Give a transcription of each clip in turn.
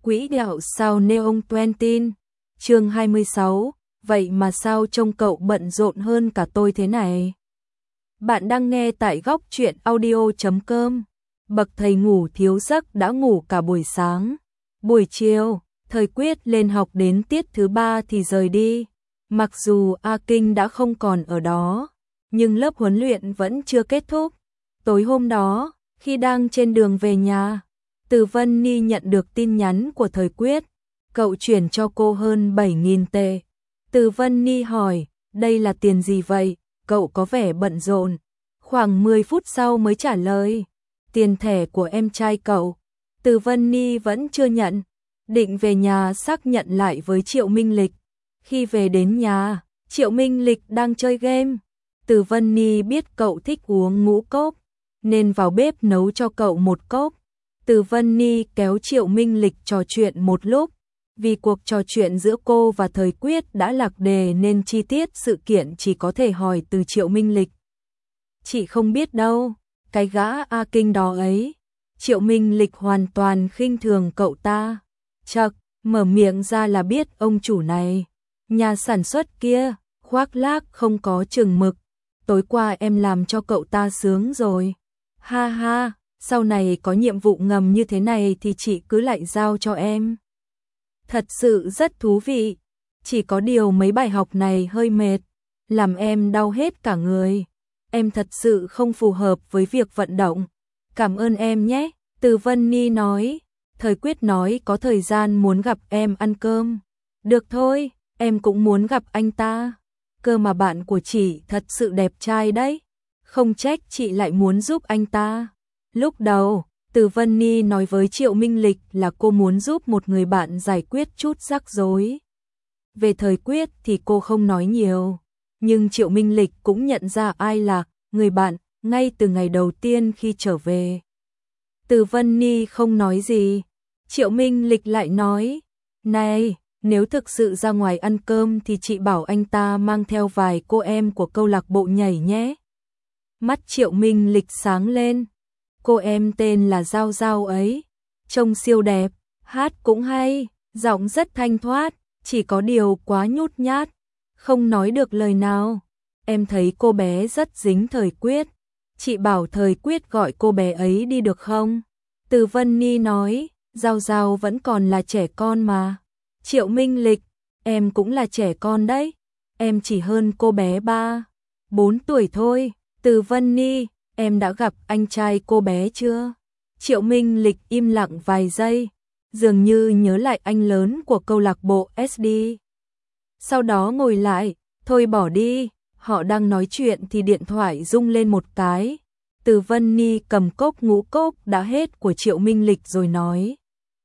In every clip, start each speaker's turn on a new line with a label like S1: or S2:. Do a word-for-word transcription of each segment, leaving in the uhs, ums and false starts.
S1: Quỹ đạo sao Neon Twenty, chương hai mươi sáu, vậy mà sao trông cậu bận rộn hơn cả tôi thế này? Bạn đang nghe tại góc truyện audio chấm com. Bậc thầy ngủ thiếu giấc đã ngủ cả buổi sáng. Buổi chiều, Thời Quyết lên học đến tiết thứ ba thì rời đi. Mặc dù A Kinh đã không còn ở đó, nhưng lớp huấn luyện vẫn chưa kết thúc. Tối hôm đó, khi đang trên đường về nhà, Từ Vân Ni nhận được tin nhắn của Thời Quyết. Cậu chuyển cho cô hơn bảy nghìn tệ. Từ Vân Ni hỏi, đây là tiền gì vậy? Cậu có vẻ bận rộn. Khoảng mười phút sau mới trả lời, tiền thẻ của em trai cậu. Từ Vân Ni vẫn chưa nhận, định về nhà xác nhận lại với Triệu Minh Lịch. Khi về đến nhà, Triệu Minh Lịch đang chơi game. Từ Vân Ni biết cậu thích uống ngũ cốc, nên vào bếp nấu cho cậu một cốc. Từ Vân Ni kéo Triệu Minh Lịch trò chuyện một lúc. Vì cuộc trò chuyện giữa cô và Thời Quyết đã lạc đề nên chi tiết sự kiện chỉ có thể hỏi từ Triệu Minh Lịch. Chị không biết đâu, cái gã A Kinh đó ấy. Triệu Minh Lịch hoàn toàn khinh thường cậu ta. Chậc, mở miệng ra là biết ông chủ này. Nhà sản xuất kia, khoác lác không có chừng mực. Tối qua em làm cho cậu ta sướng rồi. Ha ha, sau này có nhiệm vụ ngầm như thế này thì chị cứ lại giao cho em. Thật sự rất thú vị. Chỉ có điều mấy bài học này hơi mệt, làm em đau hết cả người. Em thật sự không phù hợp với việc vận động. Cảm ơn em nhé, Từ Vân Ni nói. Thời Quyết nói có thời gian muốn gặp em ăn cơm. Được thôi, em cũng muốn gặp anh ta. Cơ mà bạn của chị thật sự đẹp trai đấy. Không trách chị lại muốn giúp anh ta. Lúc đầu, Từ Vân Ni nói với Triệu Minh Lịch là cô muốn giúp một người bạn giải quyết chút rắc rối. Về Thời Quyết thì cô không nói nhiều, nhưng Triệu Minh Lịch cũng nhận ra ai là người bạn ngay từ ngày đầu tiên khi trở về. Từ Vân Ni không nói gì, Triệu Minh Lịch lại nói, này, nếu thực sự ra ngoài ăn cơm thì chị bảo anh ta mang theo vài cô em của câu lạc bộ nhảy nhé. Mắt Triệu Minh Lịch sáng lên. Cô em tên là Giao Giao ấy, trông siêu đẹp, hát cũng hay, giọng rất thanh thoát, chỉ có điều quá nhút nhát, không nói được lời nào. Em thấy cô bé rất dính Thời Quyết, chị bảo Thời Quyết gọi cô bé ấy đi được không? Từ Vân Ni nói, Giao Giao vẫn còn là trẻ con mà. Triệu Minh Lịch, em cũng là trẻ con đấy, em chỉ hơn cô bé ba, bốn tuổi thôi. Từ Vân Ni, em đã gặp anh trai cô bé chưa? Triệu Minh Lịch im lặng vài giây, dường như nhớ lại anh lớn của câu lạc bộ ét đê. Sau đó ngồi lại, thôi bỏ đi, họ đang nói chuyện thì điện thoại rung lên một cái. Từ Vân Ni cầm cốc ngũ cốc đã hết của Triệu Minh Lịch rồi nói,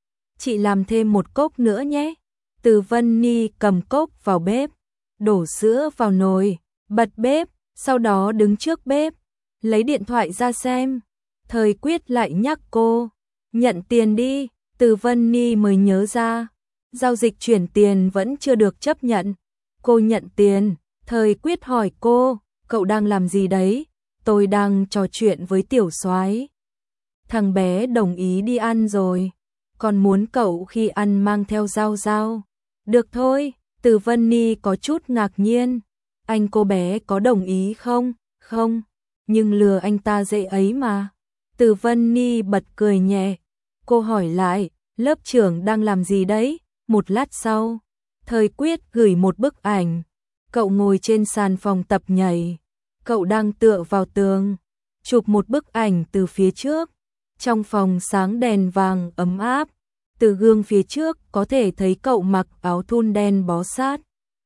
S1: chị làm thêm một cốc nữa nhé. Từ Vân Ni cầm cốc vào bếp, đổ sữa vào nồi, bật bếp, sau đó đứng trước bếp, lấy điện thoại ra xem. Thời Quyết lại nhắc cô, nhận tiền đi. Từ Vân Ni mới nhớ ra, giao dịch chuyển tiền vẫn chưa được chấp nhận. Cô nhận tiền, Thời Quyết hỏi cô, cậu đang làm gì đấy? Tôi đang trò chuyện với Tiểu Soái. Thằng bé đồng ý đi ăn rồi, còn muốn cậu khi ăn mang theo Giao Giao. Được thôi, Từ Vân Ni có chút ngạc nhiên. Anh cô bé có đồng ý không? Không, nhưng lừa anh ta dễ ấy mà. Từ Vân Ni bật cười nhẹ. Cô hỏi lại, lớp trưởng đang làm gì đấy? Một lát sau, Thời Quyết gửi một bức ảnh. Cậu ngồi trên sàn phòng tập nhảy. Cậu đang tựa vào tường, chụp một bức ảnh từ phía trước. Trong phòng sáng đèn vàng ấm áp. Từ gương phía trước có thể thấy cậu mặc áo thun đen bó sát,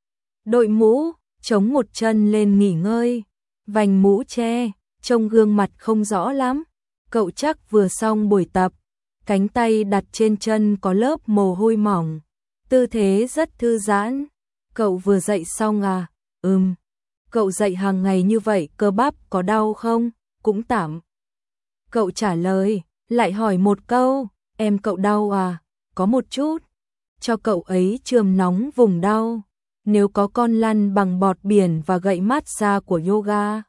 S1: đội mũ, chống một chân lên nghỉ ngơi, vành mũ che, trông gương mặt không rõ lắm. Cậu chắc vừa xong buổi tập, cánh tay đặt trên chân có lớp mồ hôi mỏng, tư thế rất thư giãn. Cậu vừa dậy xong à? Ừm. Cậu dậy hàng ngày như vậy cơ bắp có đau không? Cũng tạm. Cậu trả lời, lại hỏi một câu, em cậu đau à? Có một chút. Cho cậu ấy chườm nóng vùng đau. Nếu có con lăn bằng bọt biển và gậy massage của yoga,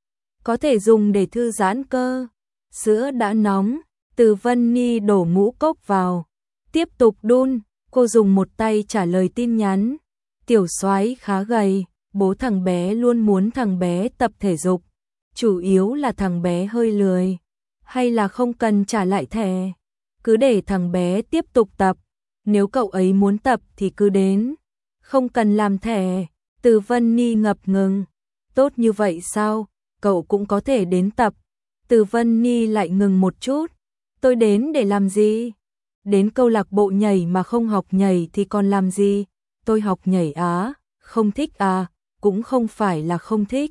S1: có thể dùng để thư giãn cơ. Sữa đã nóng, Từ Vân Ni đổ ngũ cốc vào. Tiếp tục đun, cô dùng một tay trả lời tin nhắn. Tiểu soái khá gầy, bố thằng bé luôn muốn thằng bé tập thể dục. Chủ yếu là thằng bé hơi lười. Hay là không cần trả lại thẻ. Cứ để thằng bé tiếp tục tập. Nếu cậu ấy muốn tập thì cứ đến. Không cần làm thẻ. Từ Vân Ni ngập ngừng. Tốt như vậy sao? Cậu cũng có thể đến tập. Từ Vân Ni lại ngừng một chút. Tôi đến để làm gì? Đến câu lạc bộ nhảy mà không học nhảy thì còn làm gì? Tôi học nhảy á, không thích à, cũng không phải là không thích.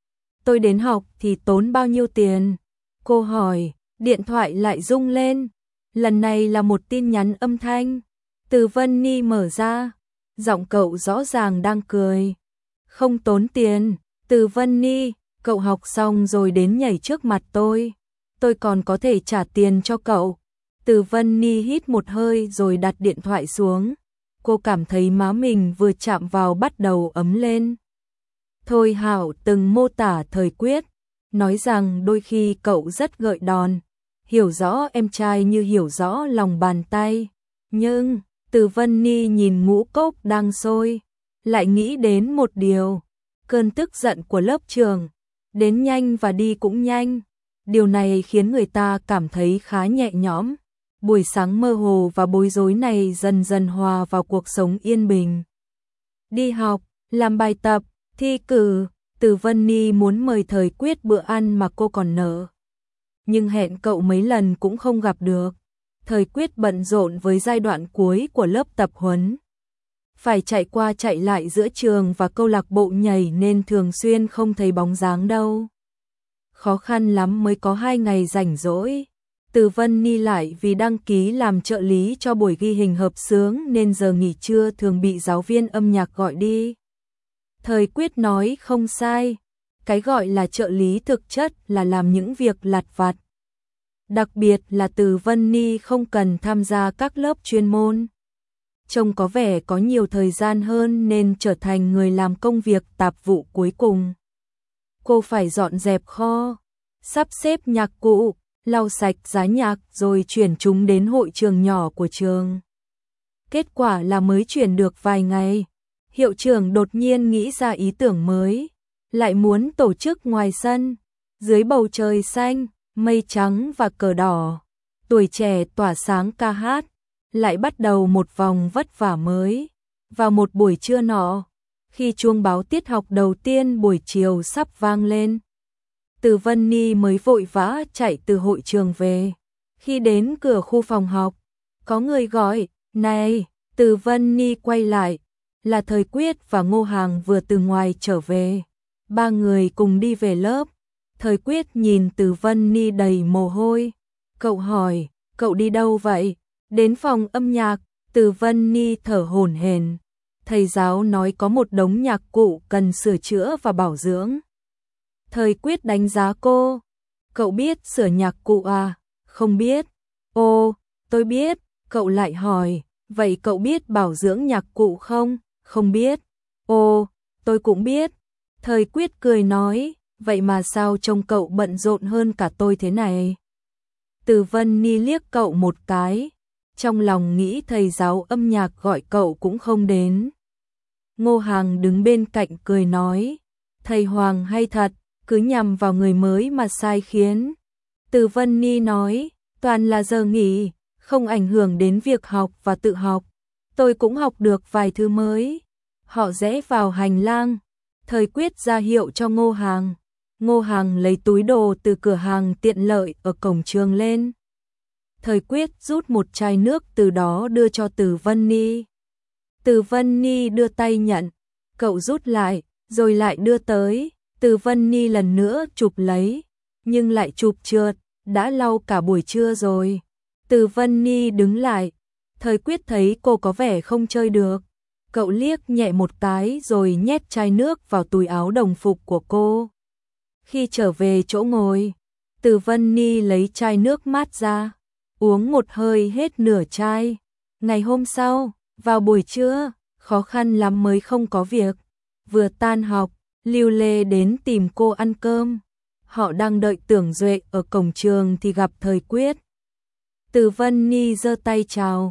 S1: Tôi đến học thì tốn bao nhiêu tiền? Cô hỏi, điện thoại lại rung lên. Lần này là một tin nhắn âm thanh. Từ Vân Ni mở ra, giọng cậu rõ ràng đang cười. Không tốn tiền. Từ Vân Ni, cậu học xong rồi đến nhảy trước mặt tôi. Tôi còn có thể trả tiền cho cậu. Từ Vân Ni hít một hơi rồi đặt điện thoại xuống. Cô cảm thấy má mình vừa chạm vào bắt đầu ấm lên. Thôi Hảo từng mô tả Thời Quyết, nói rằng đôi khi cậu rất gợi đòn, hiểu rõ em trai như hiểu rõ lòng bàn tay. Nhưng, Từ Vân Ni nhìn ngũ cốc đang sôi, lại nghĩ đến một điều, cơn tức giận của lớp trường, đến nhanh và đi cũng nhanh. Điều này khiến người ta cảm thấy khá nhẹ nhõm. Buổi sáng mơ hồ và bối rối này dần dần hòa vào cuộc sống yên bình. Đi học, làm bài tập, thi cử, Từ Vân Ni muốn mời Thời Quyết bữa ăn mà cô còn nợ. Nhưng hẹn cậu mấy lần cũng không gặp được. Thời Quyết bận rộn với giai đoạn cuối của lớp tập huấn. Phải chạy qua chạy lại giữa trường và câu lạc bộ nhảy nên thường xuyên không thấy bóng dáng đâu. Khó khăn lắm mới có hai ngày rảnh rỗi. Từ Vân Ni lại vì đăng ký làm trợ lý cho buổi ghi hình hợp xướng nên giờ nghỉ trưa thường bị giáo viên âm nhạc gọi đi. Thời Quyết nói không sai, cái gọi là trợ lý thực chất là làm những việc lặt vặt. Đặc biệt là Từ Vân Ni không cần tham gia các lớp chuyên môn. Trông có vẻ có nhiều thời gian hơn nên trở thành người làm công việc tạp vụ cuối cùng. Cô phải dọn dẹp kho, sắp xếp nhạc cụ, lau sạch giá nhạc rồi chuyển chúng đến hội trường nhỏ của trường. Kết quả là mới chuyển được vài ngày, hiệu trưởng đột nhiên nghĩ ra ý tưởng mới, lại muốn tổ chức ngoài sân, dưới bầu trời xanh, mây trắng và cờ đỏ, tuổi trẻ tỏa sáng ca hát, lại bắt đầu một vòng vất vả mới. Vào một buổi trưa nọ, khi chuông báo tiết học đầu tiên buổi chiều sắp vang lên, Từ Vân Ni mới vội vã chạy từ hội trường về. Khi đến cửa khu phòng học, có người gọi, này, Từ Vân Ni quay lại, là Thời Quyết và Ngô Hàng vừa từ ngoài trở về. Ba người cùng đi về lớp. Thời Quyết nhìn Từ Vân Ni đầy mồ hôi. Cậu hỏi, cậu đi đâu vậy? Đến phòng âm nhạc. Từ Vân Ni thở hổn hển. Thầy giáo nói có một đống nhạc cụ cần sửa chữa và bảo dưỡng. Thời Quyết đánh giá cô. Cậu biết sửa nhạc cụ à? Không biết. Ồ, tôi biết. Cậu lại hỏi, vậy cậu biết bảo dưỡng nhạc cụ không? Không biết. Ồ, tôi cũng biết. Thời Quyết cười nói, vậy mà sao trông cậu bận rộn hơn cả tôi thế này? Từ Vân Ni liếc cậu một cái, trong lòng nghĩ thầy giáo âm nhạc gọi cậu cũng không đến. Ngô Hàng đứng bên cạnh cười nói, thầy Hoàng hay thật, cứ nhằm vào người mới mà sai khiến. Từ Vân Ni nói, toàn là giờ nghỉ, không ảnh hưởng đến việc học và tự học. Tôi cũng học được vài thứ mới. Họ rẽ vào hành lang. Thời Quyết ra hiệu cho Ngô Hàng. Ngô Hàng lấy túi đồ từ cửa hàng tiện lợi ở cổng trường lên. Thời Quyết rút một chai nước từ đó đưa cho Từ Vân Ni. Từ Vân Ni đưa tay nhận. Cậu rút lại, rồi lại đưa tới. Từ Vân Ni lần nữa chụp lấy, nhưng lại chụp trượt, đã lau cả buổi trưa rồi. Từ Vân Ni đứng lại. Thời Quyết thấy cô có vẻ không chơi được. Cậu liếc nhẹ một cái rồi nhét chai nước vào túi áo đồng phục của cô. Khi trở về chỗ ngồi, Từ Vân Ni lấy chai nước mát ra, uống một hơi hết nửa chai. Ngày hôm sau, vào buổi trưa, khó khăn lắm mới không có việc. Vừa tan học, Lưu Lê đến tìm cô ăn cơm. Họ đang đợi Tưởng Duệ ở cổng trường thì gặp Thời Quyết. Từ Vân Ni giơ tay chào,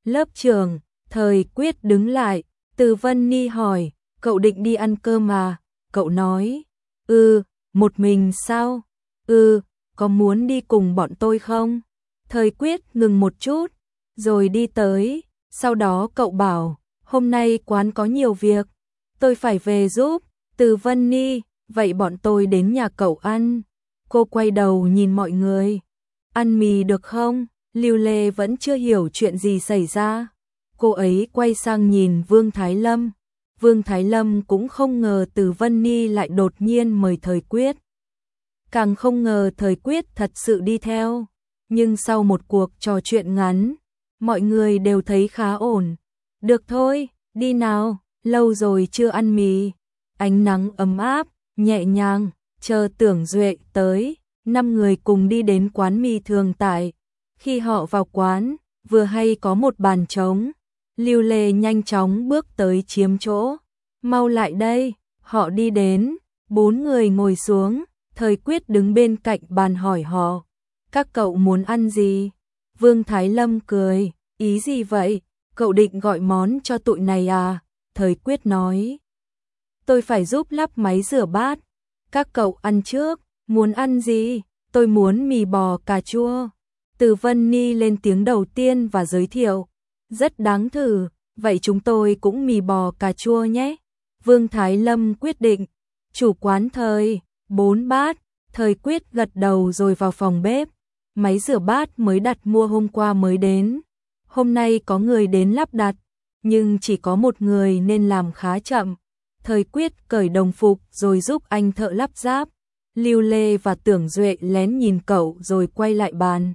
S1: Lớp trưởng, Thời Quyết đứng lại, Từ Vân Ni hỏi, cậu định đi ăn cơm à? Cậu nói, ừ, một mình sao? Ừ, có muốn đi cùng bọn tôi không? Thời Quyết ngừng một chút, rồi đi tới, sau đó cậu bảo, hôm nay quán có nhiều việc, tôi phải về giúp. Từ Vân Ni, vậy bọn tôi đến nhà cậu ăn. Cô quay đầu nhìn mọi người, ăn mì được không? Lưu Lê vẫn chưa hiểu chuyện gì xảy ra. Cô ấy quay sang nhìn Vương Thái Lâm. Vương Thái Lâm cũng không ngờ Từ Vân Ni lại đột nhiên mời Thời Quyết. Càng không ngờ Thời Quyết thật sự đi theo. Nhưng sau một cuộc trò chuyện ngắn, mọi người đều thấy khá ổn. Được thôi, đi nào, lâu rồi chưa ăn mì. Ánh nắng ấm áp, nhẹ nhàng, chờ Tưởng Duệ tới, năm người cùng đi đến quán mì Thường Tại. Khi họ vào quán, vừa hay có một bàn trống. Lưu Lê nhanh chóng bước tới chiếm chỗ. Mau lại đây, họ đi đến, bốn người ngồi xuống, Thời Quyết đứng bên cạnh bàn hỏi họ, các cậu muốn ăn gì? Vương Thái Lâm cười, ý gì vậy? Cậu định gọi món cho tụi này à? Thời Quyết nói, tôi phải giúp lắp máy rửa bát. Các cậu ăn trước, muốn ăn gì? Tôi muốn mì bò cà chua. Từ Vân Ni lên tiếng đầu tiên và giới thiệu, rất đáng thử, vậy chúng tôi cũng mì bò cà chua nhé. Vương Thái Lâm quyết định, chủ quán Thời, bốn bát. Thời Quyết gật đầu rồi vào phòng bếp. Máy rửa bát mới đặt mua hôm qua mới đến. Hôm nay có người đến lắp đặt, nhưng chỉ có một người nên làm khá chậm. Thời Quyết cởi đồng phục rồi giúp anh thợ lắp ráp. Lưu Lê và Tưởng Duệ lén nhìn cậu rồi quay lại bàn.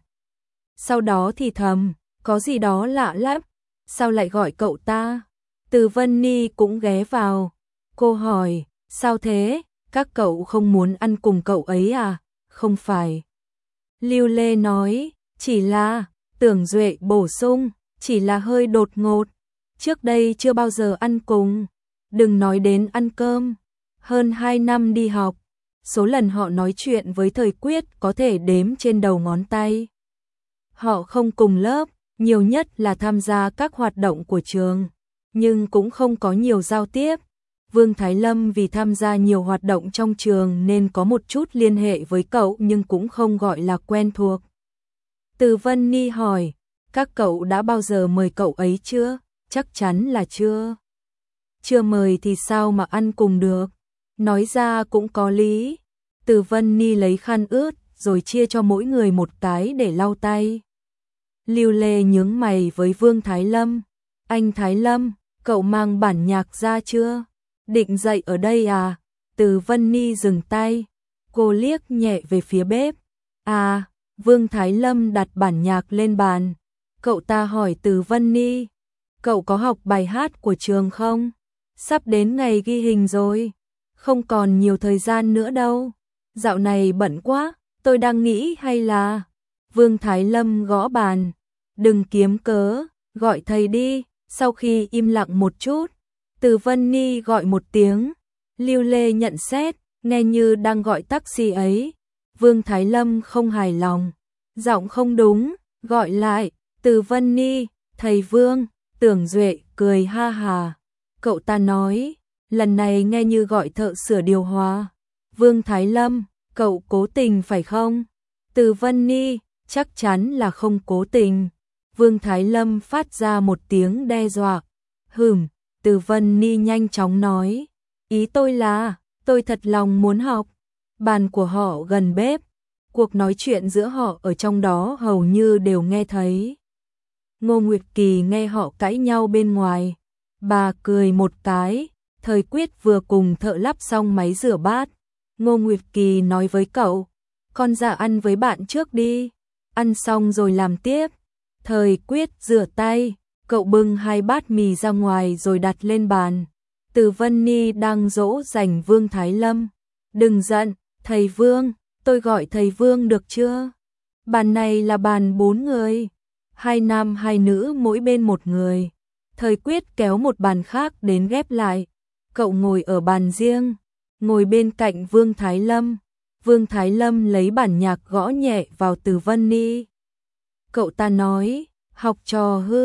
S1: Sau đó thì thầm, có gì đó lạ lắm, sao lại gọi cậu ta? Từ Vân Ni cũng ghé vào. Cô hỏi, sao thế? Các cậu không muốn ăn cùng cậu ấy à? Không phải. Lưu Lê nói, chỉ là, Tưởng Duệ bổ sung, chỉ là hơi đột ngột. Trước đây chưa bao giờ ăn cùng. Đừng nói đến ăn cơm. Hơn hai năm đi học, số lần họ nói chuyện với Thời Quyết có thể đếm trên đầu ngón tay. Họ không cùng lớp, nhiều nhất là tham gia các hoạt động của trường, nhưng cũng không có nhiều giao tiếp. Vương Thái Lâm vì tham gia nhiều hoạt động trong trường nên có một chút liên hệ với cậu nhưng cũng không gọi là quen thuộc. Từ Vân Ni hỏi, các cậu đã bao giờ mời cậu ấy chưa? Chắc chắn là chưa. Chưa mời thì sao mà ăn cùng được? Nói ra cũng có lý. Từ Vân Ni lấy khăn ướt rồi chia cho mỗi người một cái để lau tay. Lưu Lê nhướng mày với Vương Thái Lâm. Anh Thái Lâm, cậu mang bản nhạc ra chưa? Định dạy ở đây à? Từ Vân Ni dừng tay. Cô liếc nhẹ về phía bếp. À, Vương Thái Lâm đặt bản nhạc lên bàn. Cậu ta hỏi Từ Vân Ni, cậu có học bài hát của trường không? Sắp đến ngày ghi hình rồi. Không còn nhiều thời gian nữa đâu. Dạo này bận quá, tôi đang nghĩ hay là... Vương Thái Lâm gõ bàn. Đừng kiếm cớ, gọi thầy đi. Sau khi im lặng một chút, Từ Vân Ni gọi một tiếng. Lưu Lê nhận xét, nghe như đang gọi taxi ấy. Vương Thái Lâm không hài lòng. Giọng không đúng, gọi lại. Từ Vân Ni, thầy Vương. Tưởng Duệ cười ha hà. Cậu ta nói, lần này nghe như gọi thợ sửa điều hòa. Vương Thái Lâm, cậu cố tình phải không? Từ Vân Ni, chắc chắn là không cố tình. Vương Thái Lâm phát ra một tiếng đe dọa. Hừm, Từ Vân Ni nhanh chóng nói, ý tôi là, tôi thật lòng muốn học. Bàn của họ gần bếp, cuộc nói chuyện giữa họ ở trong đó hầu như đều nghe thấy. Ngô Nguyệt Kỳ nghe họ cãi nhau bên ngoài. Bà cười một cái, Thời Quyết vừa cùng thợ lắp xong máy rửa bát. Ngô Nguyệt Kỳ nói với cậu, con ra ăn với bạn trước đi, ăn xong rồi làm tiếp. Thời Quyết rửa tay, cậu bưng hai bát mì ra ngoài rồi đặt lên bàn. Từ Vân Ni đang dỗ dành Vương Thái Lâm. Đừng giận, thầy Vương, tôi gọi thầy Vương được chưa? Bàn này là bàn bốn người, hai nam hai nữ mỗi bên một người. Thời Quyết kéo một bàn khác đến ghép lại. Cậu ngồi ở bàn riêng, ngồi bên cạnh Vương Thái Lâm. Vương Thái Lâm lấy bản nhạc gõ nhẹ vào Từ Vân Ni. Cậu ta nói, học trò hư,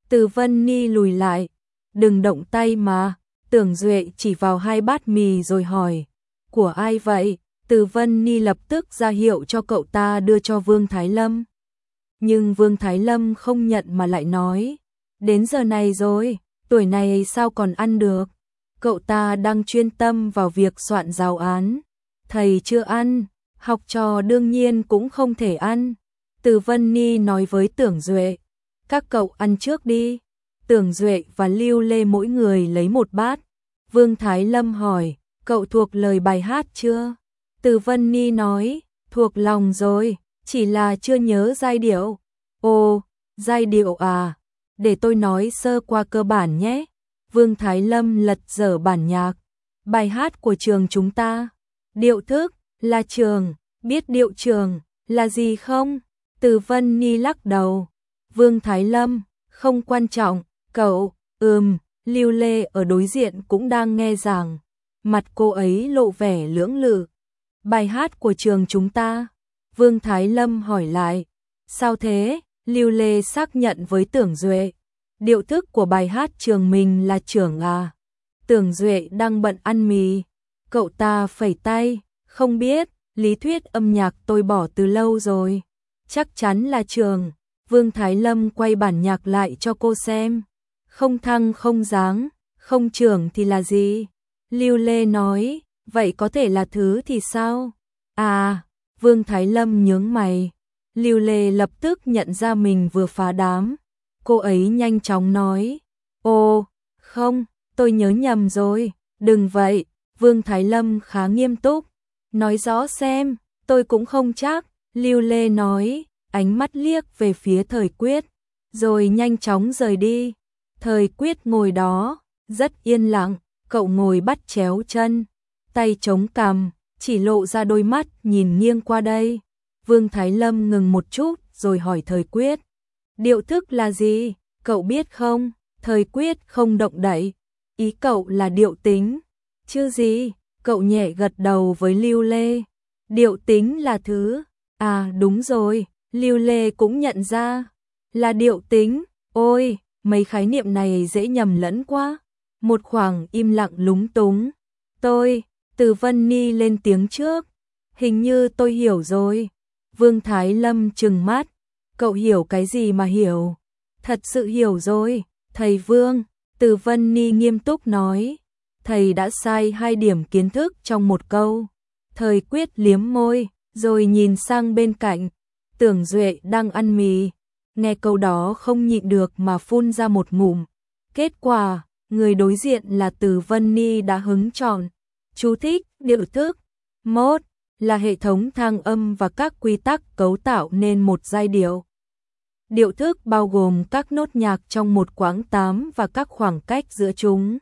S1: Từ Vân Ni lùi lại, đừng động tay mà. Tưởng Duệ chỉ vào hai bát mì rồi hỏi, của ai vậy? Từ Vân Ni lập tức ra hiệu cho cậu ta đưa cho Vương Thái Lâm. Nhưng Vương Thái Lâm không nhận mà lại nói, đến giờ này rồi, tuổi này sao còn ăn được? Cậu ta đang chuyên tâm vào việc soạn giáo án. Thầy chưa ăn, học trò đương nhiên cũng không thể ăn. Từ Vân Ni nói với Tưởng Duệ, các cậu ăn trước đi. Tưởng Duệ và Lưu Lê mỗi người lấy một bát. Vương Thái Lâm hỏi, cậu thuộc lời bài hát chưa? Từ Vân Ni nói, thuộc lòng rồi, chỉ là chưa nhớ giai điệu. Ồ, giai điệu à, để tôi nói sơ qua cơ bản nhé. Vương Thái Lâm lật dở bản nhạc. Bài hát của trường chúng ta. Điệu thức là trường, biết điệu trường là gì không? Từ Vân Ni lắc đầu. Vương Thái Lâm, không quan trọng, cậu, ừm, Lưu Lê ở đối diện cũng đang nghe giảng. Mặt cô ấy lộ vẻ lưỡng lự. Bài hát của trường chúng ta. Vương Thái Lâm hỏi lại. Sao thế? Lưu Lê xác nhận với Tưởng Duệ. Điệu thức của bài hát trường mình là trưởng à? Tưởng Duệ đang bận ăn mì. Cậu ta phẩy tay. Không biết, lý thuyết âm nhạc tôi bỏ từ lâu rồi. Chắc chắn là trường. Vương Thái Lâm quay bản nhạc lại cho cô xem. Không thăng không dáng, không trưởng thì là gì? Lưu Lê nói, vậy có thể là thứ thì sao? À, Vương Thái Lâm nhướng mày. Lưu Lê lập tức nhận ra mình vừa phá đám. Cô ấy nhanh chóng nói, ồ, không, tôi nhớ nhầm rồi, đừng vậy. Vương Thái Lâm khá nghiêm túc. Nói rõ xem, tôi cũng không chắc. Lưu Lê nói, ánh mắt liếc về phía Thời Quyết, rồi nhanh chóng rời đi. Thời Quyết ngồi đó, rất yên lặng, cậu ngồi bắt chéo chân, tay chống cằm, chỉ lộ ra đôi mắt nhìn nghiêng qua đây. Vương Thái Lâm ngừng một chút rồi hỏi Thời Quyết, điệu thức là gì, cậu biết không? Thời Quyết không động đậy, ý cậu là điệu tính, chứ gì? Cậu nhẹ gật đầu với Lưu Lê, điệu tính là thứ, à đúng rồi, Lưu Lê cũng nhận ra, là điệu tính, ôi, mấy khái niệm này dễ nhầm lẫn quá. Một khoảng im lặng lúng túng. Tôi, Từ Vân Ni lên tiếng trước. Hình như tôi hiểu rồi. Vương Thái Lâm trừng mắt. Cậu hiểu cái gì mà hiểu? Thật sự hiểu rồi. Thầy Vương, Từ Vân Ni nghiêm túc nói. Thầy đã sai hai điểm kiến thức trong một câu. Thời Quyết liếm môi, rồi nhìn sang bên cạnh. Tưởng Duệ đang ăn mì. Nghe câu đó không nhịn được mà phun ra một ngụm. Kết quả, người đối diện là Từ Vân Ni đã hứng chọn. Chú thích, điệu thức. Mode là hệ thống thang âm và các quy tắc cấu tạo nên một giai điệu. Điệu thức bao gồm các nốt nhạc trong một quãng tám và các khoảng cách giữa chúng.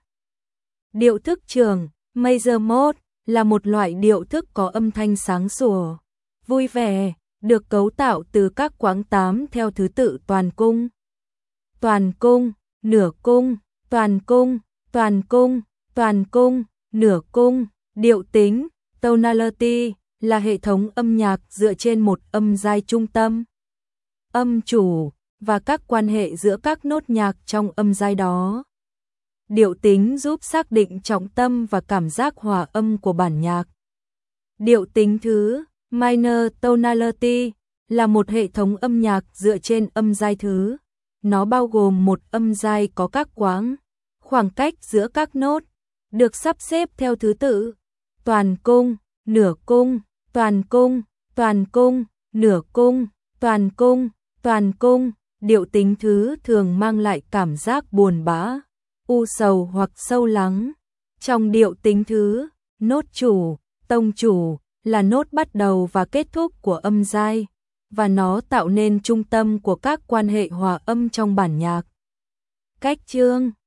S1: Điệu thức trường, major mode, là một loại điệu thức có âm thanh sáng sủa, vui vẻ, được cấu tạo từ các quãng tám theo thứ tự toàn cung, toàn cung, nửa cung, toàn cung, toàn cung, toàn cung, nửa cung. Điệu tính, tonality, là hệ thống âm nhạc dựa trên một âm giai trung tâm, âm chủ, và các quan hệ giữa các nốt nhạc trong âm giai đó. Điệu tính giúp xác định trọng tâm và cảm giác hòa âm của bản nhạc. Điệu tính thứ, minor tonality, là một hệ thống âm nhạc dựa trên âm giai thứ. Nó bao gồm một âm giai có các quãng, khoảng cách giữa các nốt, được sắp xếp theo thứ tự. Toàn cung, nửa cung, toàn cung, toàn cung, nửa cung, toàn cung, toàn cung. Điệu tính thứ thường mang lại cảm giác buồn bã, u sầu hoặc sâu lắng. Trong điệu tính thứ, nốt chủ, tông chủ, là nốt bắt đầu và kết thúc của âm giai, và nó tạo nên trung tâm của các quan hệ hòa âm trong bản nhạc. Cách chương